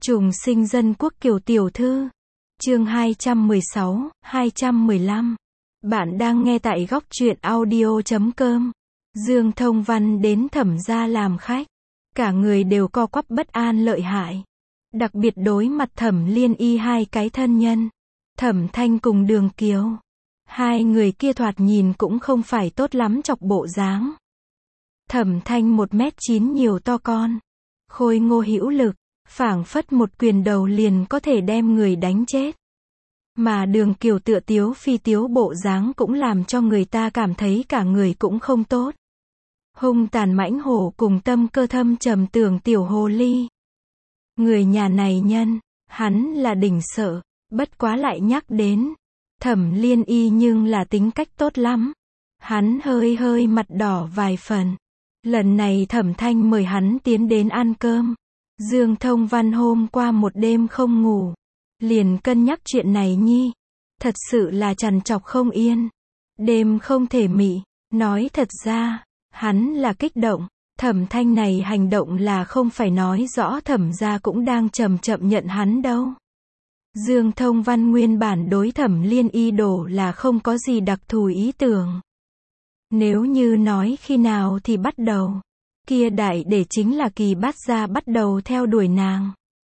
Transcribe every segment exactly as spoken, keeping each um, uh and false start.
Trùng sinh dân quốc Kiều tiểu thư. Chương hai trăm mười sáu, hai trăm mười lăm. Bạn đang nghe tại góc truyện audio chấm com. Dương Thông Văn đến Thẩm gia làm khách. Cả người đều co quắp bất an lợi hại. Đặc biệt đối mặt Thẩm Liên Y hai cái thân nhân. Thẩm Thanh cùng Đường Kiều. Hai người kia thoạt nhìn cũng không phải tốt lắm chọc bộ dáng. Thẩm Thanh một mét chín nhiều to con. Khôi ngô hữu lực. Phảng phất một quyền đầu liền có thể đem người đánh chết. Mà Đường Kiều tựa tiếu phi tiếu bộ dáng cũng làm cho người ta cảm thấy cả người cũng không tốt. Hung tàn mãnh hổ cùng tâm cơ thâm trầm tưởng tiểu hồ ly. Người nhà này nhân, hắn là đỉnh sợ, bất quá lại nhắc đến. Thẩm Liên Y nhưng là tính cách tốt lắm. Hắn hơi hơi mặt đỏ vài phần. Lần này Thẩm Thanh mời hắn tiến đến ăn cơm. Dương Thông Văn hôm qua một đêm không ngủ. Liền cân nhắc chuyện này nhi. Thật sự là trằn trọc không yên. Đêm không thể mị. Nói thật ra, hắn là kích động. Thẩm Thanh này hành động là không phải nói rõ Thẩm gia cũng đang chậm chậm nhận hắn đâu. Dương Thông Văn nguyên bản đối Thẩm Liên Y đổ là không có gì đặc thù ý tưởng. Nếu như nói khi nào thì bắt đầu. Kia đại để chính là Kỳ Bát Gia bắt đầu theo đuổi nàng.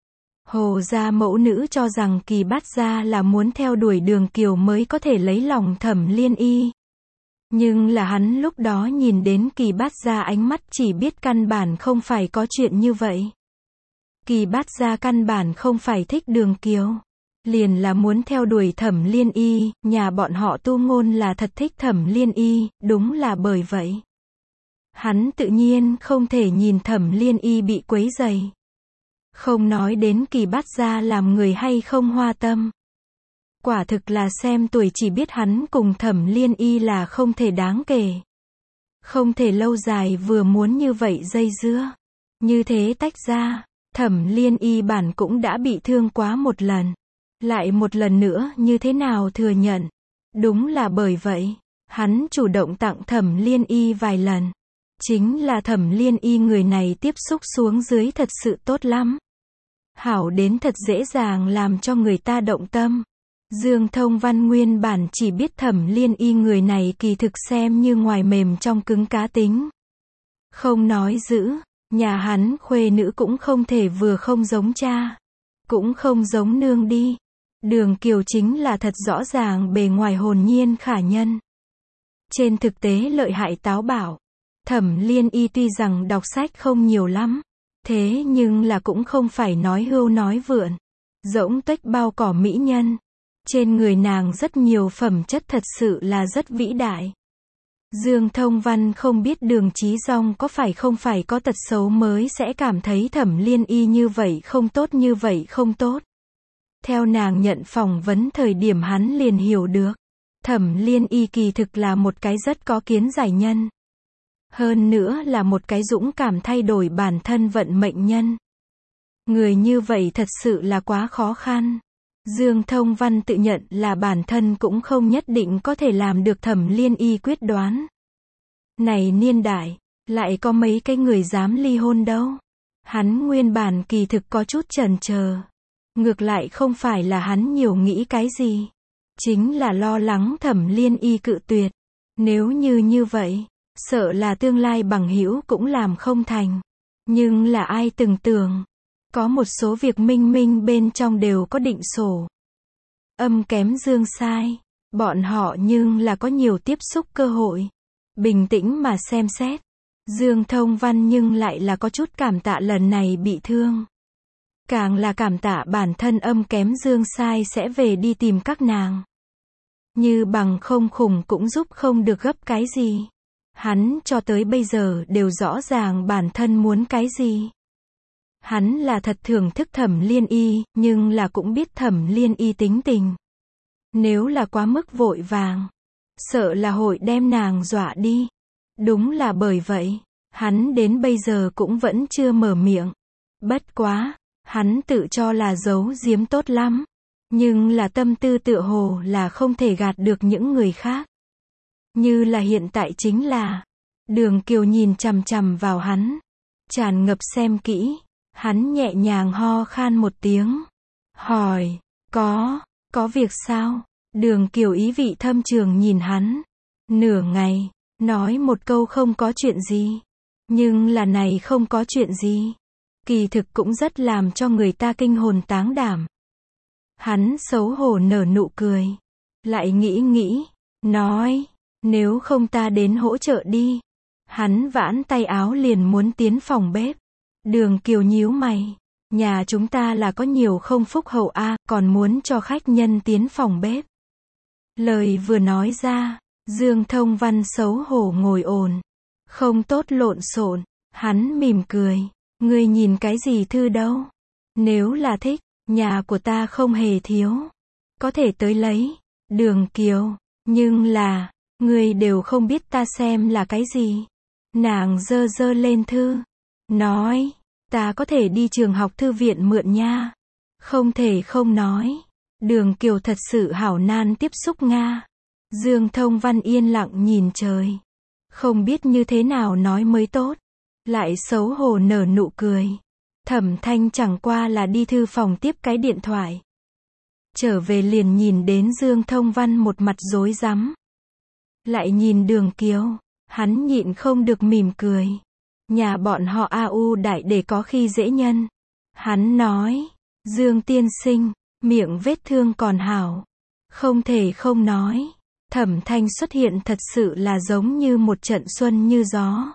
Hồ gia mẫu nữ cho rằng Kỳ Bát Gia là muốn theo đuổi Đường Kiều mới có thể lấy lòng Thẩm Liên Y. Nhưng là hắn lúc đó nhìn đến Kỳ Bát Gia ánh mắt chỉ biết căn bản không phải có chuyện như vậy. Kỳ Bát Gia căn bản không phải thích Đường Kiều. Liền là muốn theo đuổi Thẩm Liên Y, nhà bọn họ Tu Ngôn là thật thích Thẩm Liên Y, đúng là bởi vậy. Hắn tự nhiên không thể nhìn Thẩm Liên Y bị quấy rầy. Không nói đến Kỳ Bát Gia làm người hay không hoa tâm. Quả thực là xem tuổi chỉ biết hắn cùng Thẩm Liên Y là không thể đáng kể. Không thể lâu dài vừa muốn như vậy dây dưa. Như thế tách ra, Thẩm Liên Y bản cũng đã bị thương quá một lần. Lại một lần nữa như thế nào thừa nhận. Đúng là bởi vậy, hắn chủ động tặng Thẩm Liên Y vài lần. Chính là Thẩm Liên Y người này tiếp xúc xuống dưới thật sự tốt lắm. Hảo đến thật dễ dàng làm cho người ta động tâm. Dương Thông Văn nguyên bản chỉ biết Thẩm Liên Y người này kỳ thực xem như ngoài mềm trong cứng cá tính. Không nói giữ, nhà hắn khuê nữ cũng không thể vừa không giống cha. Cũng không giống nương đi. Đường Kiều chính là thật rõ ràng bề ngoài hồn nhiên khả nhân. Trên thực tế lợi hại táo bạo. Thẩm Liên Y tuy rằng đọc sách không nhiều lắm, thế nhưng là cũng không phải nói hưu nói vượn, rỗng tuếch bao cỏ mỹ nhân. Trên người nàng rất nhiều phẩm chất thật sự là rất vĩ đại. Dương Thông Văn không biết Đường Chí Dong có phải không phải có tật xấu mới sẽ cảm thấy Thẩm Liên Y như vậy không tốt như vậy không tốt. Theo nàng nhận phỏng vấn thời điểm hắn liền hiểu được. Thẩm Liên Y kỳ thực là một cái rất có kiến giải nhân. Hơn nữa là một cái dũng cảm thay đổi bản thân vận mệnh nhân. Người như vậy thật sự là quá khó khăn. Dương Thông Văn tự nhận là bản thân cũng không nhất định có thể làm được Thẩm Liên Y quyết đoán. Này niên đại, lại có mấy cái người dám ly hôn đâu. Hắn nguyên bản kỳ thực có chút chần chờ. Ngược lại không phải là hắn nhiều nghĩ cái gì. Chính là lo lắng Thẩm Liên Y cự tuyệt. Nếu như như vậy, sợ là tương lai bằng hữu cũng làm không thành. Nhưng là ai từng tưởng. Có một số việc minh minh bên trong đều có định sổ. Âm kém dương sai. Bọn họ nhưng là có nhiều tiếp xúc cơ hội. Bình tĩnh mà xem xét. Dương Thông Văn nhưng lại là có chút cảm tạ lần này bị thương. Càng là cảm tạ bản thân âm kém dương sai sẽ về đi tìm các nàng. Như bằng không khủng cũng giúp không được gấp cái gì. Hắn cho tới bây giờ đều rõ ràng bản thân muốn cái gì. Hắn là thật thưởng thức Thẩm Liên Y, nhưng là cũng biết Thẩm Liên Y tính tình. Nếu là quá mức vội vàng, sợ là hội đem nàng dọa đi. Đúng là bởi vậy, hắn đến bây giờ cũng vẫn chưa mở miệng. Bất quá, hắn tự cho là giấu giếm tốt lắm. Nhưng là tâm tư tựa hồ là không thể gạt được những người khác. Như là hiện tại chính là, Đường Kiều nhìn chằm chằm vào hắn. Tràn ngập xem kỹ. Hắn nhẹ nhàng ho khan một tiếng. Hỏi, có, có việc sao? Đường Kiều ý vị thâm trường nhìn hắn. Nửa ngày, nói một câu không có chuyện gì. Nhưng là này không có chuyện gì. Kỳ thực cũng rất làm cho người ta kinh hồn táng đảm. Hắn xấu hổ nở nụ cười. Lại nghĩ nghĩ, nói, nếu không ta đến hỗ trợ đi. Hắn vãn tay áo liền muốn tiến phòng bếp. Đường Kiều nhíu mày. Nhà chúng ta là có nhiều không phúc hậu a, còn muốn cho khách nhân tiến phòng bếp. Lời vừa nói ra, Dương Thông Văn xấu hổ ngồi ổn. Không tốt lộn xộn, hắn mỉm cười. Ngươi nhìn cái gì thư đâu? Nếu là thích, nhà của ta không hề thiếu. Có thể tới lấy. Đường Kiều, nhưng là, ngươi đều không biết ta xem là cái gì. Nàng giơ giơ lên thư. Nói, ta có thể đi trường học thư viện mượn nha. Không thể không nói. Đường Kiều thật sự hảo nan tiếp xúc Nga. Dương Thông Văn yên lặng nhìn trời. Không biết như thế nào nói mới tốt. Lại xấu hổ nở nụ cười. Thẩm Thanh chẳng qua là đi thư phòng tiếp cái điện thoại. Trở về liền nhìn đến Dương Thông Văn một mặt rối rắm. Lại nhìn Đường Kiều. Hắn nhịn không được mỉm cười. Nhà bọn họ a u đại để có khi dễ nhân. Hắn nói, Dương tiên sinh, miệng vết thương còn hảo. Không thể không nói. Thẩm Thanh xuất hiện thật sự là giống như một trận xuân như gió.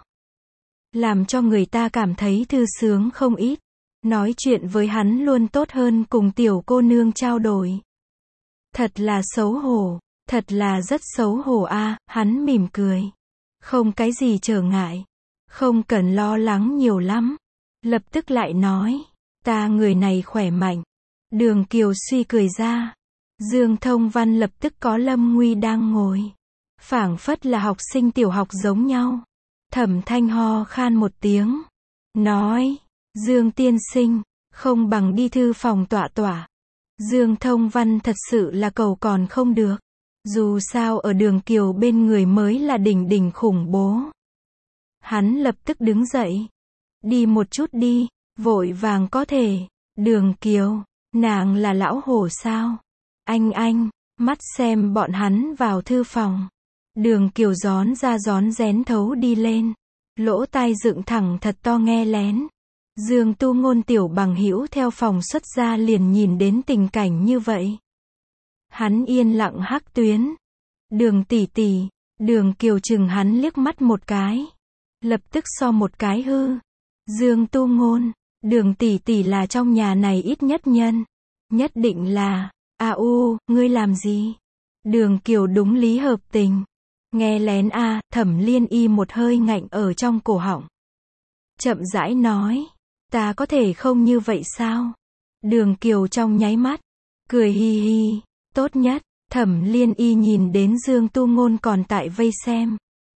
Làm cho người ta cảm thấy thư sướng không ít. Nói chuyện với hắn luôn tốt hơn cùng tiểu cô nương trao đổi. Thật là xấu hổ, thật là rất xấu hổ a, hắn mỉm cười. Không cái gì trở ngại. Không cần lo lắng nhiều lắm. Lập tức lại nói, ta người này khỏe mạnh. Đường Kiều suy cười ra. Dương Thông Văn lập tức có Lâm Nguy đang ngồi. Phảng phất là học sinh tiểu học giống nhau. Thẩm Thanh ho khan một tiếng. Nói, Dương tiên sinh, không bằng đi thư phòng tọa tọa. Dương Thông Văn thật sự là cầu còn không được. Dù sao ở Đường Kiều bên người mới là đỉnh đỉnh khủng bố. Hắn lập tức đứng dậy. Đi một chút đi, vội vàng có thể. Đường Kiều, nàng là lão hổ sao? Anh anh, mắt xem bọn hắn vào thư phòng. Đường Kiều gión ra gión rén thấu đi lên. Lỗ tai dựng thẳng thật to nghe lén. Dương Tu Ngôn tiểu bằng hữu theo phòng xuất ra liền nhìn đến tình cảnh như vậy. Hắn yên lặng hắc tuyến. Đường tỷ tỷ, Đường Kiều chừng hắn liếc mắt một cái. Lập tức so một cái hư. Dương Tu Ngôn, Đường tỷ tỷ là trong nhà này ít nhất nhân. Nhất định là, a u, ngươi làm gì? Đường Kiều đúng lý hợp tình. Nghe lén a, Thẩm Liên Y một hơi ngạnh ở trong cổ họng. Chậm rãi nói, ta có thể không như vậy sao? Đường Kiều trong nháy mắt, cười hi hi, tốt nhất. Thẩm Liên Y nhìn đến Dương Tu Ngôn còn tại vây xem.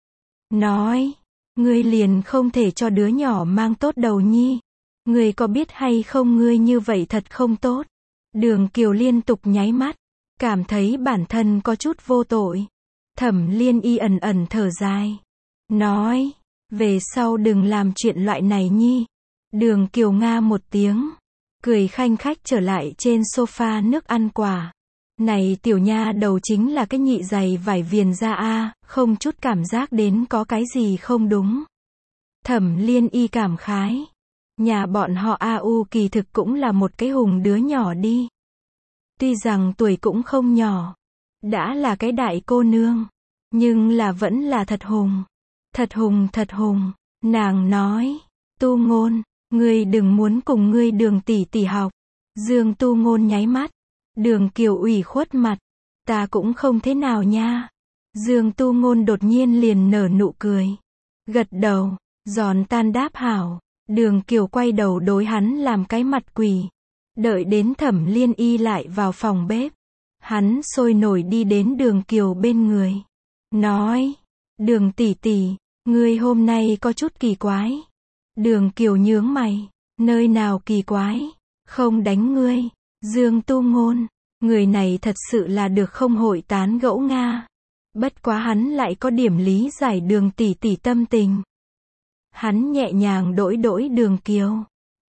Nói, ngươi liền không thể cho đứa nhỏ mang tốt đầu nhi. Ngươi có biết hay không ngươi như vậy thật không tốt. Đường Kiều liên tục nháy mắt, cảm thấy bản thân có chút vô tội. Thẩm Liên Y ẩn ẩn thở dài. Nói, về sau đừng làm chuyện loại này nhi. Đường Kiều nga một tiếng, cười khanh khách trở lại trên sofa nước ăn quả. Này tiểu nha đầu chính là cái nhị giày vải viền da a, không chút cảm giác đến có cái gì không đúng. Thẩm Liên Y cảm khái. Nhà bọn họ a u kỳ thực cũng là một cái hùng đứa nhỏ đi. Tuy rằng tuổi cũng không nhỏ, đã là cái đại cô nương, nhưng là vẫn là thật hùng. Thật hùng thật hùng. Nàng nói, Tu Ngôn, ngươi đừng muốn cùng ngươi Đường tỷ tỷ học. Dương Tu Ngôn nháy mắt. Đường Kiều ủy khuất mặt. Ta cũng không thế nào nha. Dương Tu Ngôn đột nhiên liền nở nụ cười. Gật đầu, giòn tan đáp hảo. Đường Kiều quay đầu đối hắn làm cái mặt quỷ. Đợi đến Thẩm Liên Y lại vào phòng bếp. Hắn sôi nổi đi đến Đường Kiều bên người. Nói, Đường tỷ tỷ, ngươi hôm nay có chút kỳ quái. Đường Kiều nhướng mày. Nơi nào kỳ quái? Không đánh ngươi. Dương Tu Ngôn, người này thật sự là được không hội tán gẫu Nga. Bất quá hắn lại có điểm lý giải Đường tỷ tỷ tâm tình. Hắn nhẹ nhàng đỗi đỗi Đường Kiều.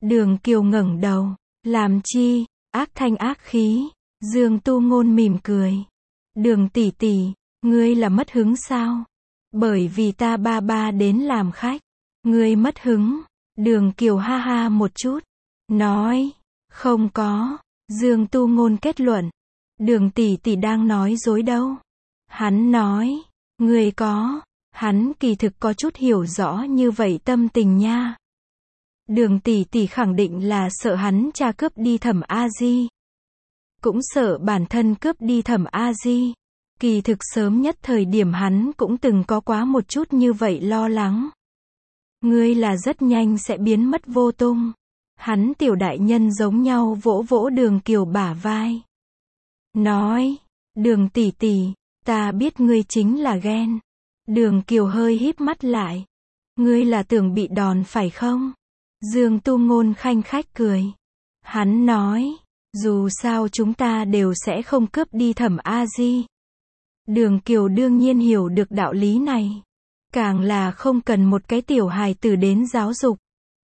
Đường Kiều ngẩng đầu. Làm chi? Ác thanh ác khí. Dương Tu Ngôn mỉm cười. Đường tỷ tỷ, ngươi là mất hứng sao? Bởi vì ta ba ba đến làm khách. Ngươi mất hứng. Đường Kiều ha ha một chút. Nói. Không có. Dương Tu Ngôn kết luận. Đường tỷ tỷ đang nói dối đâu. Hắn nói. Ngươi có. Hắn kỳ thực có chút hiểu rõ như vậy tâm tình nha. Đường tỷ tỷ khẳng định là sợ hắn cha cướp đi Thẩm A Di. Cũng sợ bản thân cướp đi Thẩm A Di. Kỳ thực sớm nhất thời điểm hắn cũng từng có quá một chút như vậy lo lắng. Ngươi là rất nhanh sẽ biến mất vô tung. Hắn tiểu đại nhân giống nhau vỗ vỗ Đường Kiều bả vai. Nói. Đường tỷ tỷ, ta biết ngươi chính là ghen. Đường Kiều hơi híp mắt lại. Ngươi là tưởng bị đòn phải không? Dương Tu Ngôn khanh khách cười. Hắn nói. Dù sao chúng ta đều sẽ không cướp đi Thẩm A Di. Đường Kiều đương nhiên hiểu được đạo lý này. Càng là không cần một cái tiểu hài tử đến giáo dục.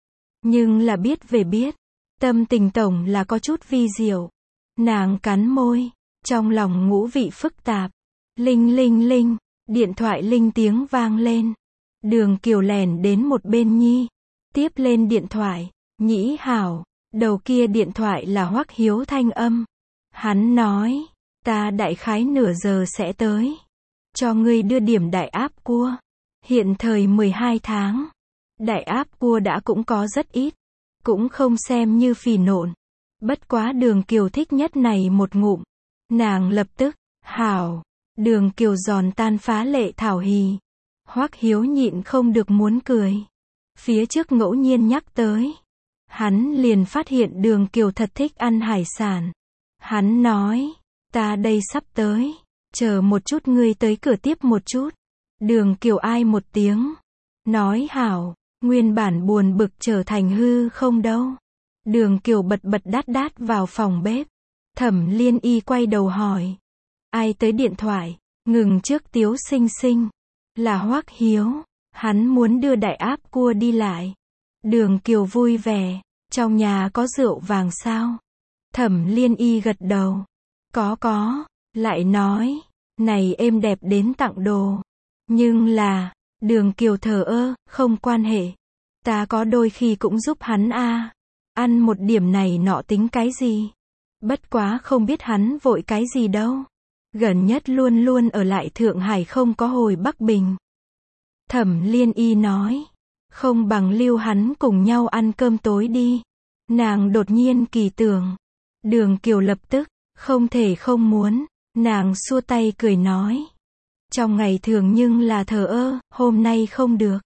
Nhưng là biết về biết. Tâm tình tổng là có chút vi diệu. Nàng cắn môi. Trong lòng ngũ vị phức tạp. Linh linh linh. Điện thoại linh tiếng vang lên. Đường Kiều lèn đến một bên nhi. Tiếp lên điện thoại. Nhĩ hảo. Đầu kia điện thoại là Hoắc Hiếu thanh âm. Hắn nói. Ta đại khái nửa giờ sẽ tới. Cho ngươi đưa điểm đại áp cua. Hiện thời mười hai tháng. Đại áp cua đã cũng có rất ít. Cũng không xem như phì nộn. Bất quá Đường Kiều thích nhất này một ngụm. Nàng lập tức. Hảo. Đường Kiều giòn tan phá lệ thảo hì. Hoắc Hiếu nhịn không được muốn cười. Phía trước ngẫu nhiên nhắc tới. Hắn liền phát hiện Đường Kiều thật thích ăn hải sản. Hắn nói. Ta đây sắp tới. Chờ một chút ngươi tới cửa tiếp một chút. Đường Kiều ai một tiếng. Nói hảo. Nguyên bản buồn bực trở thành hư không đâu. Đường Kiều bật bật đát đát vào phòng bếp. Thẩm Liên Y quay đầu hỏi. Ai tới điện thoại? Ngừng trước Tiếu Sinh Sinh. Là Hoắc Hiếu. Hắn muốn đưa đại áp cua đi lại. Đường Kiều vui vẻ. Trong nhà có rượu vàng sao? Thẩm Liên Y gật đầu. Có có. Lại nói. Này êm đẹp đến tặng đồ. Nhưng là. Đường Kiều thờ ơ. Không quan hệ. Ta có đôi khi cũng giúp hắn a. À. Ăn một điểm này nọ tính cái gì? Bất quá không biết hắn vội cái gì đâu. Gần nhất luôn luôn ở lại Thượng Hải không có hồi Bắc Bình. Thẩm Liên Y nói. Không bằng lưu hắn cùng nhau ăn cơm tối đi. Nàng đột nhiên kỳ tưởng. Đường Kiều lập tức. Không thể không muốn. Nàng xua tay cười nói. Trong ngày thường nhưng là thờ ơ. Hôm nay không được.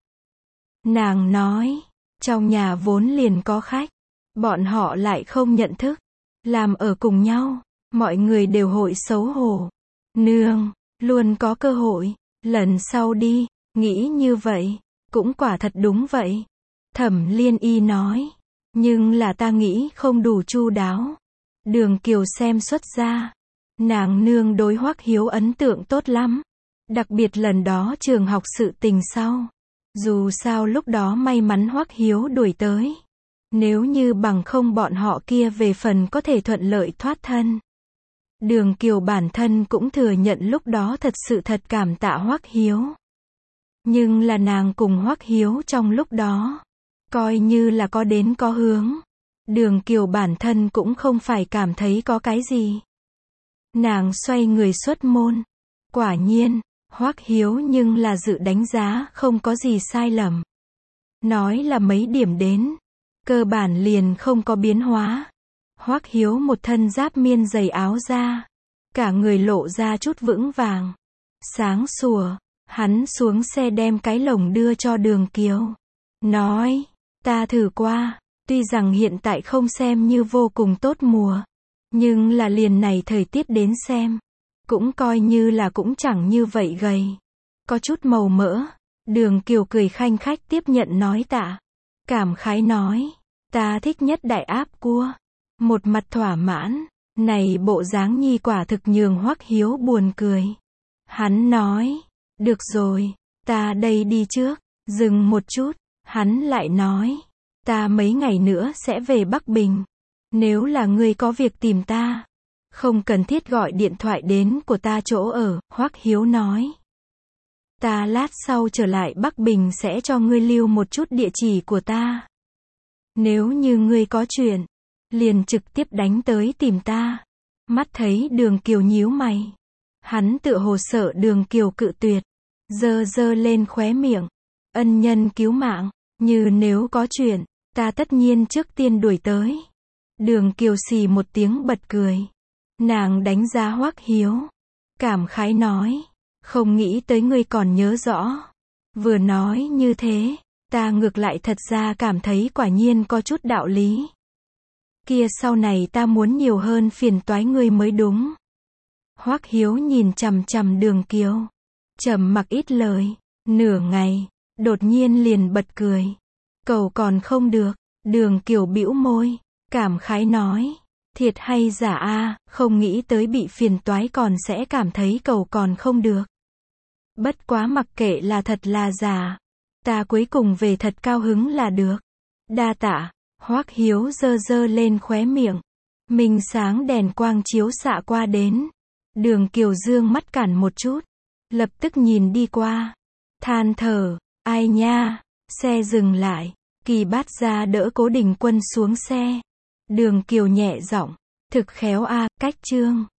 Nàng nói. Trong nhà vốn liền có khách. Bọn họ lại không nhận thức. Làm ở cùng nhau. Mọi người đều hội xấu hổ. Nương. Luôn có cơ hội. Lần sau đi. Nghĩ như vậy. Cũng quả thật đúng vậy. Thẩm Liên Y nói. Nhưng là ta nghĩ không đủ chu đáo. Đường Kiều xem xuất ra. Nàng nương đối Hoắc Hiếu ấn tượng tốt lắm. Đặc biệt lần đó trường học sự tình sau. Dù sao lúc đó may mắn Hoắc Hiếu đuổi tới. Nếu như bằng không bọn họ kia về phần có thể thuận lợi thoát thân. Đường Kiều bản thân cũng thừa nhận lúc đó thật sự thật cảm tạ Hoắc Hiếu. Nhưng là nàng cùng Hoắc Hiếu trong lúc đó. Coi như là có đến có hướng. Đường Kiều bản thân cũng không phải cảm thấy có cái gì. Nàng xoay người xuất môn. Quả nhiên, Hoắc Hiếu nhưng là dự đánh giá không có gì sai lầm. Nói là mấy điểm đến. Cơ bản liền không có biến hóa. Hoắc Hiếu một thân giáp miên dày áo da. Cả người lộ ra chút vững vàng. Sáng sủa. Hắn xuống xe đem cái lồng đưa cho Đường Kiều. Nói. Ta thử qua. Tuy rằng hiện tại không xem như vô cùng tốt mùa. Nhưng là liền này thời tiết đến xem. Cũng coi như là cũng chẳng như vậy gầy. Có chút màu mỡ. Đường Kiều cười khanh khách tiếp nhận nói tạ. Cảm khái nói. Ta thích nhất đại áp cua. Một mặt thỏa mãn. Này bộ dáng nhi quả thực nhường Hoắc Hiếu buồn cười. Hắn nói. Được rồi. Ta đây đi trước. Dừng một chút. Hắn lại nói. Ta mấy ngày nữa sẽ về Bắc Bình. Nếu là ngươi có việc tìm ta, không cần thiết gọi điện thoại đến của ta chỗ ở, Hoắc Hiếu nói. Ta lát sau trở lại Bắc Bình sẽ cho ngươi lưu một chút địa chỉ của ta. Nếu như ngươi có chuyện, liền trực tiếp đánh tới tìm ta. Mắt thấy Đường Kiều nhíu mày. Hắn tựa hồ sợ Đường Kiều cự tuyệt. Giơ giơ lên khóe miệng. Ân nhân cứu mạng. Như nếu có chuyện, ta tất nhiên trước tiên đuổi tới. Đường Kiều xì một tiếng bật cười. Nàng đánh giá Hoắc Hiếu. Cảm khái nói. Không nghĩ tới ngươi còn nhớ rõ. Vừa nói như thế, ta ngược lại thật ra cảm thấy quả nhiên có chút đạo lý. Kia sau này ta muốn nhiều hơn phiền toái ngươi mới đúng. Hoắc Hiếu nhìn chằm chằm Đường Kiều. Trầm mặc ít lời. Nửa ngày, đột nhiên liền bật cười. Cầu còn không được. Đường Kiều bĩu môi. Cảm khái nói. Thiệt hay giả a, không nghĩ tới bị phiền toái còn sẽ cảm thấy cầu còn không được. Bất quá mặc kệ là thật là giả. Ta cuối cùng về thật cao hứng là được. Đa tạ. Hoắc Hiếu giơ giơ lên khóe miệng. Minh sáng đèn quang chiếu xạ qua đến. Đường Kiều dương mắt cản một chút. Lập tức nhìn đi qua. Than thở. Ai nha. Xe dừng lại. Kỳ Bát ra đỡ Cố Đình Quân xuống xe. Đường Kiều nhẹ giọng. Thực khéo a, cách chương.